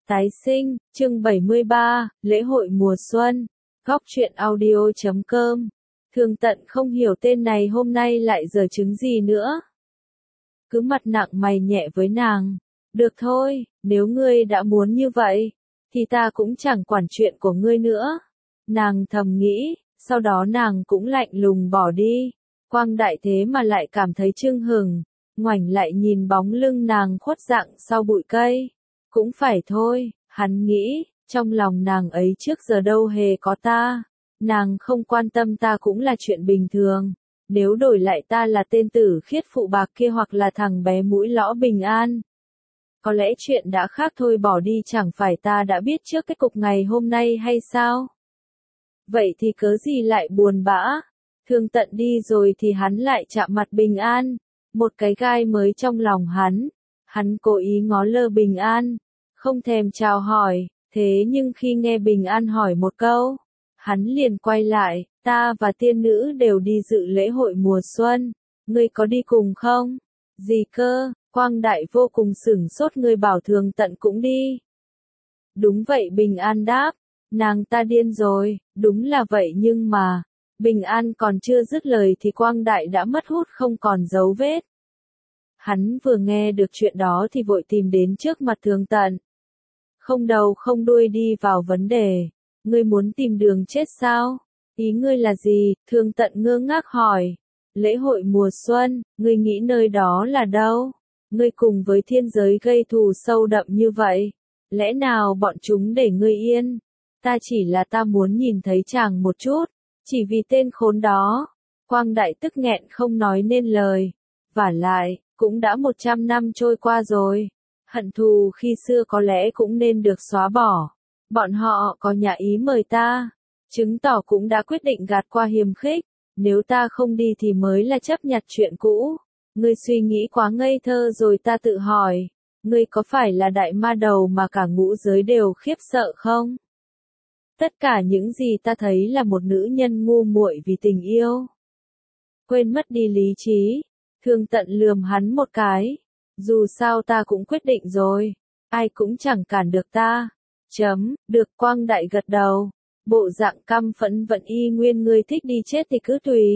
Tái sinh, chương 73, lễ hội mùa xuân, góc truyện audio.com. Thường Tận không hiểu tên này hôm nay lại giở trứng gì nữa. Cứ mặt nặng mày nhẹ với nàng. Được thôi, nếu ngươi đã muốn như vậy, thì ta cũng chẳng quản chuyện của ngươi nữa. Nàng thầm nghĩ, sau đó nàng cũng lạnh lùng bỏ đi. Quang Đại thế mà lại cảm thấy chưng hừng, ngoảnh lại nhìn bóng lưng nàng khuất dạng sau bụi cây. Cũng phải thôi, hắn nghĩ, trong lòng nàng ấy trước giờ đâu hề có ta. Nàng không quan tâm ta cũng là chuyện bình thường. Nếu đổi lại ta là tên tử khiết phụ bạc kia hoặc là thằng bé mũi lõ Bình An, có lẽ chuyện đã khác thôi, bỏ đi chẳng phải ta đã biết trước kết cục ngày hôm nay hay sao? Vậy thì cớ gì lại buồn bã? Thường Tận đi rồi thì hắn lại chạm mặt Bình An. Một cái gai mới trong lòng hắn. Hắn cố ý ngó lơ Bình An, không thèm chào hỏi. Thế nhưng khi nghe Bình An hỏi một câu, hắn liền quay lại. Ta và tiên nữ đều đi dự lễ hội mùa xuân. Ngươi có đi cùng không? Gì cơ? Quang Đại vô cùng sửng sốt. Ngươi bảo Thường Tận cũng đi. Đúng vậy, Bình An đáp. Nàng ta điên rồi. Đúng là vậy, nhưng mà Bình An còn chưa dứt lời thì Quang Đại đã mất hút không còn dấu vết. Hắn vừa nghe được chuyện đó thì vội tìm đến trước mặt Thường Tận. Không đầu không đuôi đi vào vấn đề. Ngươi muốn tìm đường chết sao? Ý ngươi là gì? Thường Tận ngơ ngác hỏi. Lễ hội mùa xuân, ngươi nghĩ nơi đó là đâu? Ngươi cùng với thiên giới gây thù sâu đậm như vậy. Lẽ nào bọn chúng để ngươi yên? Ta muốn nhìn thấy chàng một chút. Chỉ vì tên khốn đó. Quang Đại tức nghẹn không nói nên lời. Vả lại, cũng đã 100 năm trôi qua rồi. Hận thù khi xưa có lẽ cũng nên được xóa bỏ. Bọn họ có nhà ý mời ta, chứng tỏ cũng đã quyết định gạt qua hiềm khích. Nếu ta không đi thì mới là chấp nhặt chuyện cũ. Ngươi suy nghĩ quá ngây thơ rồi. Ta tự hỏi, ngươi có phải là đại ma đầu mà cả ngũ giới đều khiếp sợ không? Tất cả những gì ta thấy là một nữ nhân ngu muội vì tình yêu, quên mất đi lý trí. Thường Tận lườm hắn một cái. Dù sao ta cũng quyết định rồi, ai cũng chẳng cản được ta. Được. Quang Đại gật đầu. Bộ dạng căm phẫn vẫn y nguyên. Ngươi thích đi chết thì cứ tùy.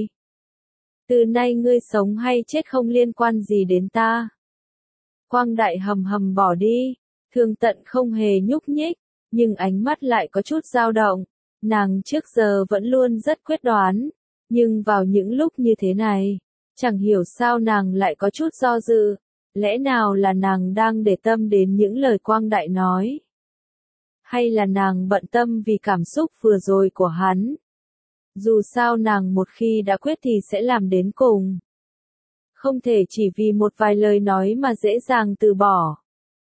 Từ nay ngươi sống hay chết không liên quan gì đến ta. Quang Đại hầm hầm bỏ đi. Thường Tận không hề nhúc nhích, nhưng ánh mắt lại có chút dao động. Nàng trước giờ vẫn luôn rất quyết đoán, nhưng vào những lúc như thế này, chẳng hiểu sao nàng lại có chút do dự. Lẽ nào là nàng đang để tâm đến những lời Quang Đại nói? Hay là nàng bận tâm vì cảm xúc vừa rồi của hắn? Dù sao nàng một khi đã quyết thì sẽ làm đến cùng. Không thể chỉ vì một vài lời nói mà dễ dàng từ bỏ.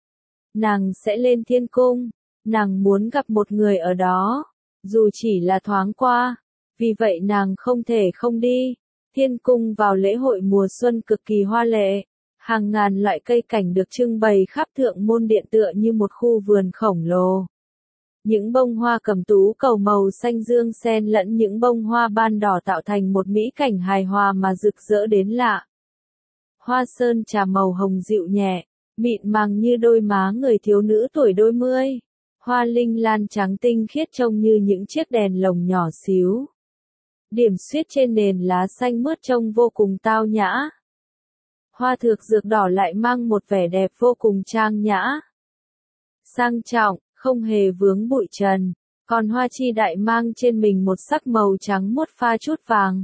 Nàng sẽ lên thiên cung. Nàng muốn gặp một người ở đó, dù chỉ là thoáng qua. Vì vậy nàng không thể không đi. Thiên cung vào lễ hội mùa xuân cực kỳ hoa lệ. Hàng ngàn loại cây cảnh được trưng bày khắp thượng môn điện tựa như một khu vườn khổng lồ. Những bông hoa cẩm tú cầu màu xanh dương xen lẫn những bông hoa ban đỏ tạo thành một mỹ cảnh hài hòa mà rực rỡ đến lạ. Hoa sơn trà màu hồng dịu nhẹ, mịn màng như đôi má người thiếu nữ tuổi đôi mươi. Hoa linh lan trắng tinh khiết trông như những chiếc đèn lồng nhỏ xíu, điểm xuyết trên nền lá xanh mướt trông vô cùng tao nhã. Hoa thược dược đỏ lại mang một vẻ đẹp vô cùng trang nhã, sang trọng, không hề vướng bụi trần. Còn hoa chi đại mang trên mình một sắc màu trắng muốt pha chút vàng.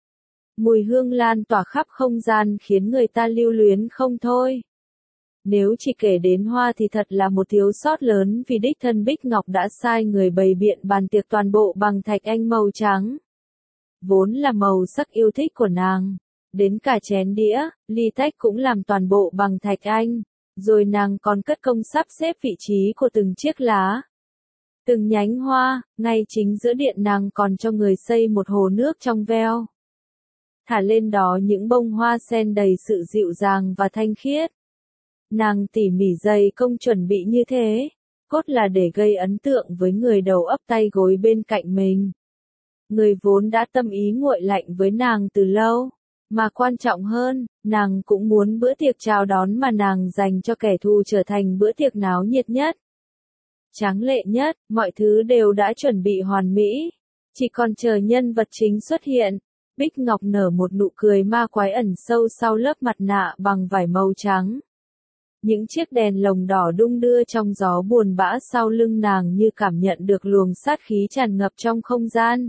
Mùi hương lan tỏa khắp không gian khiến người ta lưu luyến không thôi. Nếu chỉ kể đến hoa thì thật là một thiếu sót lớn, vì đích thân Bích Ngọc đã sai người bày biện bàn tiệc toàn bộ bằng thạch anh màu trắng. Vốn là màu sắc yêu thích của nàng. Đến cả chén đĩa, ly tách cũng làm toàn bộ bằng thạch anh. Rồi nàng còn cất công sắp xếp vị trí của từng chiếc lá, từng nhánh hoa. Ngay chính giữa điện nàng còn cho người xây một hồ nước trong veo, thả lên đó những bông hoa sen đầy sự dịu dàng và thanh khiết. Nàng tỉ mỉ dày công chuẩn bị như thế, cốt là để gây ấn tượng với người đầu ấp tay gối bên cạnh mình. Người vốn đã tâm ý nguội lạnh với nàng từ lâu. Mà quan trọng hơn, nàng cũng muốn bữa tiệc chào đón mà nàng dành cho kẻ thù trở thành bữa tiệc náo nhiệt nhất. tráng lệ nhất, mọi thứ đều đã chuẩn bị hoàn mỹ. Chỉ còn chờ nhân vật chính xuất hiện. Bích Ngọc nở một nụ cười ma quái ẩn sâu sau lớp mặt nạ bằng vải màu trắng. Những chiếc đèn lồng đỏ đung đưa trong gió buồn bã sau lưng nàng như cảm nhận được luồng sát khí tràn ngập trong không gian.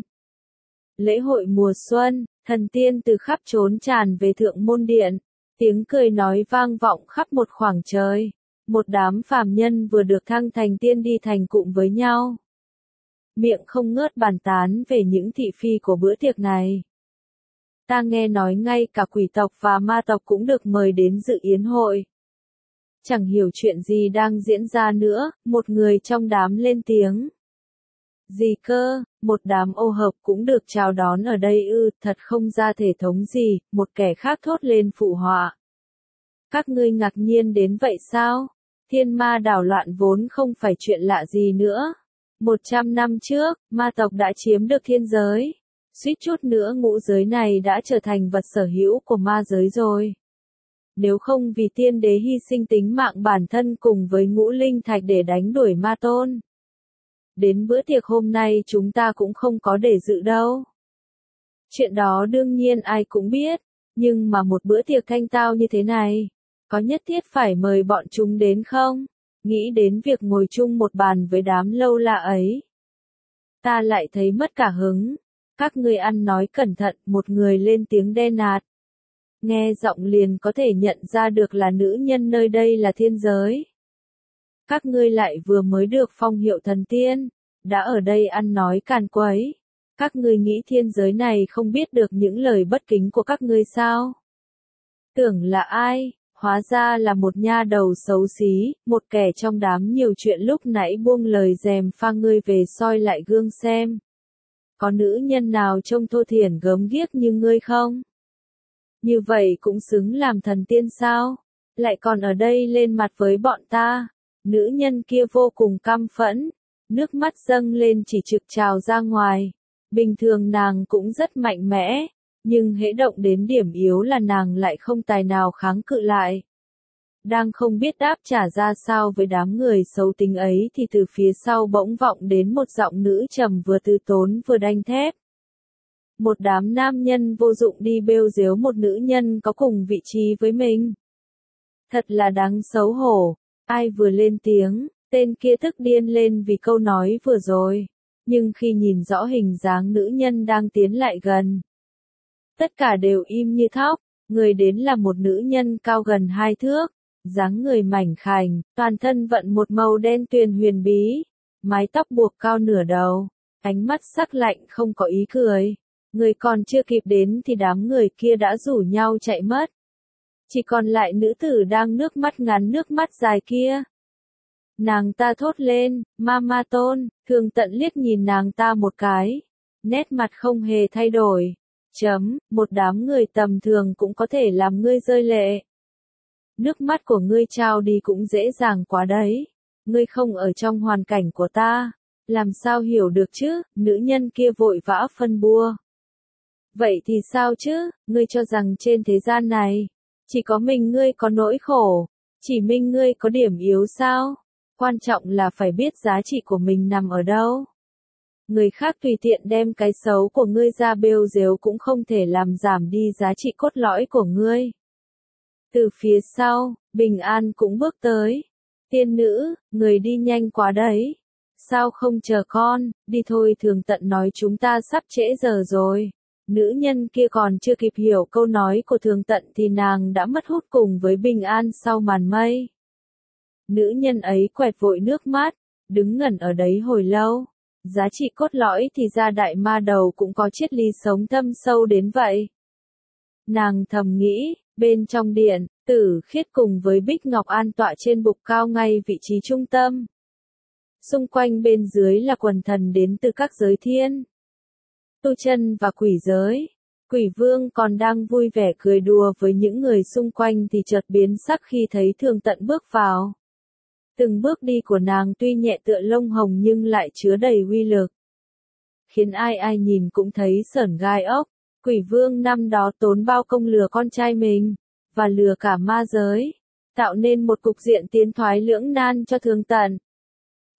Lễ hội mùa xuân, thần tiên từ khắp chốn tràn về Thượng Môn Điện. Tiếng cười nói vang vọng khắp một khoảng trời. Một đám phàm nhân vừa được thăng thành tiên đi thành cụm với nhau. Miệng không ngớt bàn tán về những thị phi của bữa tiệc này. Ta nghe nói ngay cả quỷ tộc và ma tộc cũng được mời đến dự yến hội. Chẳng hiểu chuyện gì đang diễn ra nữa, một người trong đám lên tiếng. Gì cơ, một đám ô hợp cũng được chào đón ở đây ư, thật không ra thể thống gì, một kẻ khác thốt lên phụ họa. Các ngươi ngạc nhiên đến vậy sao? Thiên ma đảo loạn vốn không phải chuyện lạ gì nữa. 100 năm trước, ma tộc đã chiếm được thiên giới. Suýt chút nữa ngũ giới này đã trở thành vật sở hữu của ma giới rồi. Nếu không vì tiên đế hy sinh tính mạng bản thân cùng với ngũ linh thạch để đánh đuổi ma tôn. Đến bữa tiệc hôm nay chúng ta cũng không có để dự đâu. Chuyện đó đương nhiên ai cũng biết, nhưng mà một bữa tiệc thanh tao như thế này, có nhất thiết phải mời bọn chúng đến không? Nghĩ đến việc ngồi chung một bàn với đám lâu lạ ấy. Ta lại thấy mất cả hứng. Các ngươi ăn nói cẩn thận, một người lên tiếng đen nạt. Nghe giọng liền có thể nhận ra được là nữ nhân nơi đây là thiên giới. Các ngươi lại vừa mới được phong hiệu thần tiên, đã ở đây ăn nói càn quấy. Các ngươi nghĩ thiên giới này không biết được những lời bất kính của các ngươi sao? Tưởng là ai? Hóa ra là một nha đầu xấu xí, một kẻ trong đám nhiều chuyện lúc nãy buông lời dèm pha ngươi về soi lại gương xem. Có nữ nhân nào trông thô thiển gớm ghiếc như ngươi không? Như vậy cũng xứng làm thần tiên sao? Lại còn ở đây lên mặt với bọn ta. Nữ nhân kia vô cùng căm phẫn. Nước mắt dâng lên chỉ trực trào ra ngoài. Bình thường nàng cũng rất mạnh mẽ. Nhưng hễ động đến điểm yếu là nàng lại không tài nào kháng cự lại. Đang không biết đáp trả ra sao với đám người xấu tính ấy thì từ phía sau bỗng vọng đến một giọng nữ trầm vừa từ tốn vừa đanh thép. Một đám nam nhân vô dụng đi bêu dếu một nữ nhân có cùng vị trí với mình. Thật là đáng xấu hổ. Ai vừa lên tiếng, tên kia tức điên lên vì câu nói vừa rồi. Nhưng khi nhìn rõ hình dáng nữ nhân đang tiến lại gần, tất cả đều im như thóc. Người đến là một nữ nhân cao gần 2 thước, dáng người mảnh khảnh, toàn thân vận một màu đen tuyền huyền bí, mái tóc buộc cao nửa đầu, ánh mắt sắc lạnh không có ý cười. Người còn chưa kịp đến thì đám người kia đã rủ nhau chạy mất. Chỉ còn lại nữ tử đang nước mắt ngắn nước mắt dài kia. Nàng ta thốt lên, ma tôn, Thường Tận liếc nhìn nàng ta một cái. Nét mặt không hề thay đổi. Một đám người tầm thường cũng có thể làm ngươi rơi lệ. Nước mắt của ngươi trao đi cũng dễ dàng quá đấy. Ngươi không ở trong hoàn cảnh của ta. Làm sao hiểu được chứ, nữ nhân kia vội vã phân bua. Vậy thì sao chứ, ngươi cho rằng trên thế gian này, chỉ có mình ngươi có nỗi khổ, chỉ mình ngươi có điểm yếu sao? Quan trọng là phải biết giá trị của mình nằm ở đâu. Người khác tùy tiện đem cái xấu của ngươi ra bêu dếu cũng không thể làm giảm đi giá trị cốt lõi của ngươi. Từ phía sau, Bình An cũng bước tới. Tiên nữ, người đi nhanh quá đấy. Sao không chờ con, đi thôi. Thường Tận nói chúng ta sắp trễ giờ rồi. Nữ nhân kia còn chưa kịp hiểu câu nói của Thường Tận thì nàng đã mất hút cùng với Bình An sau màn mây. Nữ nhân ấy quẹt vội nước mắt, đứng ngẩn ở đấy hồi lâu. Giá trị cốt lõi thì ra đại ma đầu cũng có triết lý sống thâm sâu đến vậy. Nàng thầm nghĩ, bên trong điện, Tử Khiết cùng với Bích Ngọc an tọa trên bục cao ngay vị trí trung tâm. Xung quanh bên dưới là quần thần đến từ các giới thiên, tu chân và quỷ giới. Quỷ vương còn đang vui vẻ cười đùa với những người xung quanh thì chợt biến sắc khi thấy Thường Tận bước vào. Từng bước đi của nàng tuy nhẹ tựa lông hồng nhưng lại chứa đầy uy lực, khiến ai ai nhìn cũng thấy sởn gai ốc. Quỷ vương năm đó tốn bao công lừa con trai mình, và lừa cả ma giới, tạo nên một cục diện tiến thoái lưỡng nan cho Thường Tận.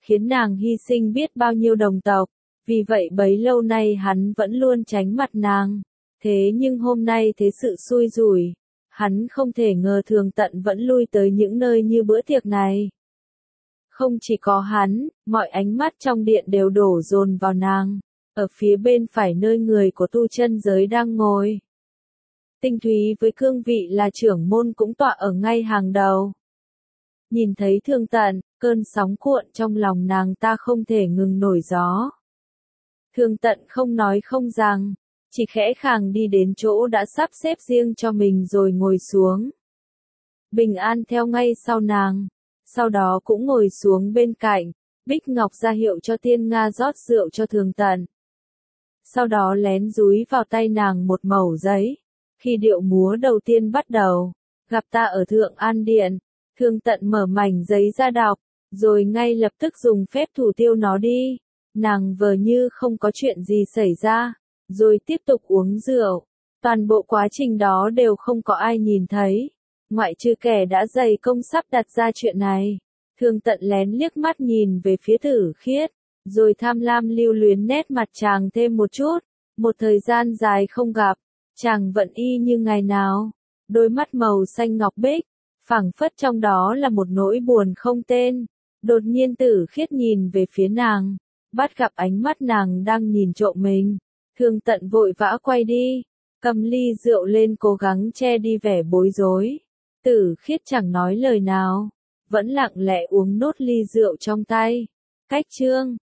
khiến nàng hy sinh biết bao nhiêu đồng tộc, vì vậy bấy lâu nay hắn vẫn luôn tránh mặt nàng. Thế nhưng hôm nay thế sự xui rủi, hắn không thể ngờ Thường Tận vẫn lui tới những nơi như bữa tiệc này. Không chỉ có hắn, mọi ánh mắt trong điện đều đổ dồn vào nàng, ở phía bên phải nơi người của tu chân giới đang ngồi. Tinh Thúy với cương vị là trưởng môn cũng tọa ở ngay hàng đầu. Nhìn thấy Thường Tận, cơn sóng cuộn trong lòng nàng ta không thể ngừng nổi gió. Thường Tận không nói không rằng, chỉ khẽ khàng đi đến chỗ đã sắp xếp riêng cho mình rồi ngồi xuống. Bình An theo ngay sau nàng, sau đó cũng ngồi xuống bên cạnh, Bích Ngọc ra hiệu cho Tiên Nga rót rượu cho Thường Tận. Sau đó lén dúi vào tay nàng một mẩu giấy. Khi điệu múa đầu tiên bắt đầu, gặp ta ở Thượng An Điện, Thường Tận mở mảnh giấy ra đọc, rồi ngay lập tức dùng phép thủ tiêu nó đi. Nàng vờ như không có chuyện gì xảy ra, rồi tiếp tục uống rượu. Toàn bộ quá trình đó đều không có ai nhìn thấy, ngoại trừ kẻ đã dày công sắp đặt ra chuyện này. Thường Tận lén liếc mắt nhìn về phía Tử Khiết, rồi tham lam lưu luyến nét mặt chàng thêm một chút. Một thời gian dài không gặp, chàng vẫn y như ngày nào, đôi mắt màu xanh ngọc bích, phảng phất trong đó là một nỗi buồn không tên. Đột nhiên Tử Khiết nhìn về phía nàng, bắt gặp ánh mắt nàng đang nhìn trộm mình. Thường Tận vội vã quay đi, cầm ly rượu lên cố gắng che đi vẻ bối rối. Tử Khiết chẳng nói lời nào, vẫn lặng lẽ uống nốt ly rượu trong tay. Cách chương